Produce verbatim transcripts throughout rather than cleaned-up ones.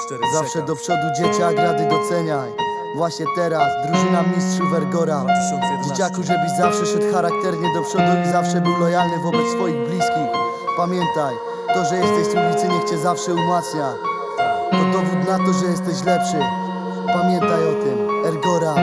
Zawsze do przodu dzieciak, rady doceniaj. Właśnie teraz, drużyna mistrzów Ergora. Dzieciaku, żebyś zawsze szedł charakternie do przodu i zawsze był lojalny wobec swoich bliskich. Pamiętaj, to, że jesteś z ulicy, niech cię zawsze umacnia. To dowód na to, że jesteś lepszy. Pamiętaj o tym, Ergora.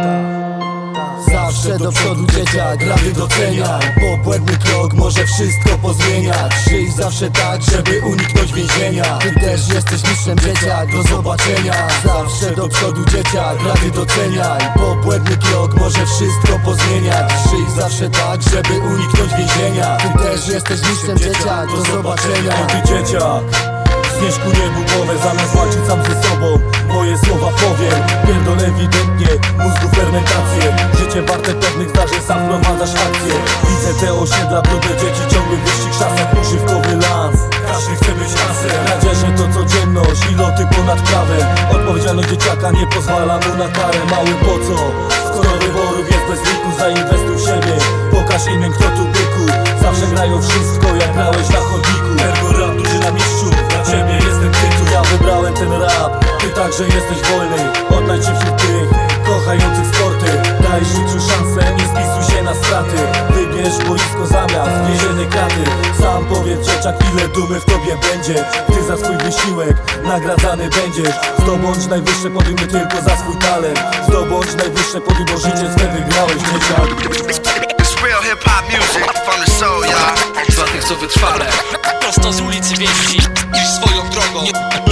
Zawsze do przodu dzieciak, rady doceniaj. Bo błędny krok może wszystko pozmieniać. Żyj zawsze tak, żeby uniknąć więzienia. Ty też jesteś mistrzem dzieciak, do zobaczenia. Zawsze do przodu dzieciak, rady doceniaj. Bo błędny krok może wszystko pozmieniać. Żyj zawsze tak, żeby uniknąć więzienia. Ty też jesteś mistrzem dzieciak, do zobaczenia. Ty dzieciak, znieś ku niebu głowę, zamiast walczyć sam ze sobą. Moje słowa powiem, pierdol ewidentnie, mózgu fermentację. Życie warte pewnych zdarzeń, sam wprowadzasz akcję. Widzę te osiedla, brudne dzieci, ciągły wyścig, szasem, używkowy lans. Każdy chce być asem, radzieże to codzienność i loty ponad prawem. Odpowiedzialność dzieciaka nie pozwala mu na karę. Mały po co? Skoro wyborów jest bez liku, zainwestuj w siebie. Pokaż innym, kto tu byku. Zawsze grają wszystko, jak grałeś na chodniku. Ergora, drużyna mistrzów, dla ciebie jestem tytuł. Ja wybrałem ten rap, ty także jesteś wolny. Odnajdź się wśród tych kochających sporty. Daj życiu szansę, nie spisuj się na straty. Wybierz boisko zamiast więzienne kraty. Sam powiedz dzieciak, ile dumy w tobie będzie. Ty za swój wysiłek nagradzany będziesz. Zdobądź najwyższe podium nie tylko za swój talent. Zdobądź najwyższe podium, bo życie swe wygrałeś, dzieciak. Real hip-hop music from the soul, y'all. Dla tych, co wytrwale, prosto z ulicy wieści, iść swoją drogą.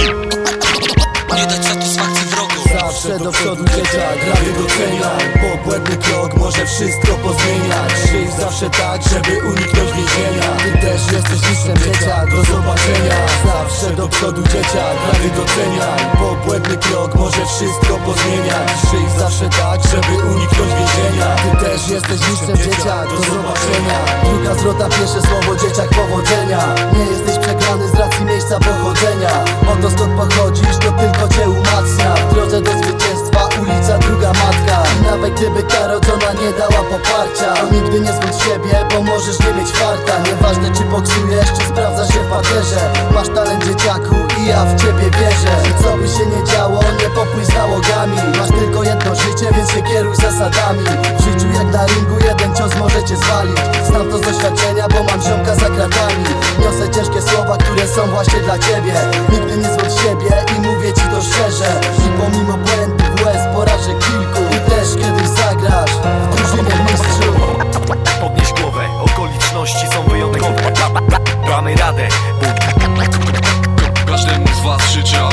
Nie, nie dać satysfakcji wrogu. Zawsze do przodu dzieciak, rady doceniaj. Bo błędny krok może wszystko pozmieniać. Żyj zawsze tak, żeby uniknąć więzienia. Ty też jesteś mistrzem dzieciak, do zobaczenia. Zawsze do przodu dzieciak, rady doceniaj. Bo błędny krok może wszystko pozmieniać. Żyj zawsze tak, żeby uniknąć więzienia. Ty też jesteś mistrzem dzieciak, do zobaczenia. Druga zwrota, pierwsze słowo dzieciak, powodzenia. Nie jesteś przegrany z racji miejsca pochodzenia. Oto skąd pochodzisz, to tylko cię umacnia. W drodze do zwycięstwa ulica, druga matka. I nawet gdyby ta rodzona nie dała poparcia, to nigdy nie zwątp w siebie, bo możesz nie mieć farta. Nieważne czy boksujesz, czy sprawdzasz się w parterze. Masz talent dzieciaku i ja w ciebie wierzę. I co by się nie działo, nie popłyń z nałogami. Masz tylko jedno życie, więc się kieruj zasadami. W życiu jak na ringu, jeden cios może cię zwalić. Znam to z doświadczenia, bo mam ziomka za kratami. Niosę ciężkie słowa, które są właśnie dla ciebie. Nigdy nie zwątp w siebie i mówię ci to szczerze. I pomimo błędów łez porażek kilku, i też kiedyś zagrasz w drużynie mistrzów. Podnieś głowę, okoliczności są wyjątkowe. Damy radę, bo Każdemu z was życzę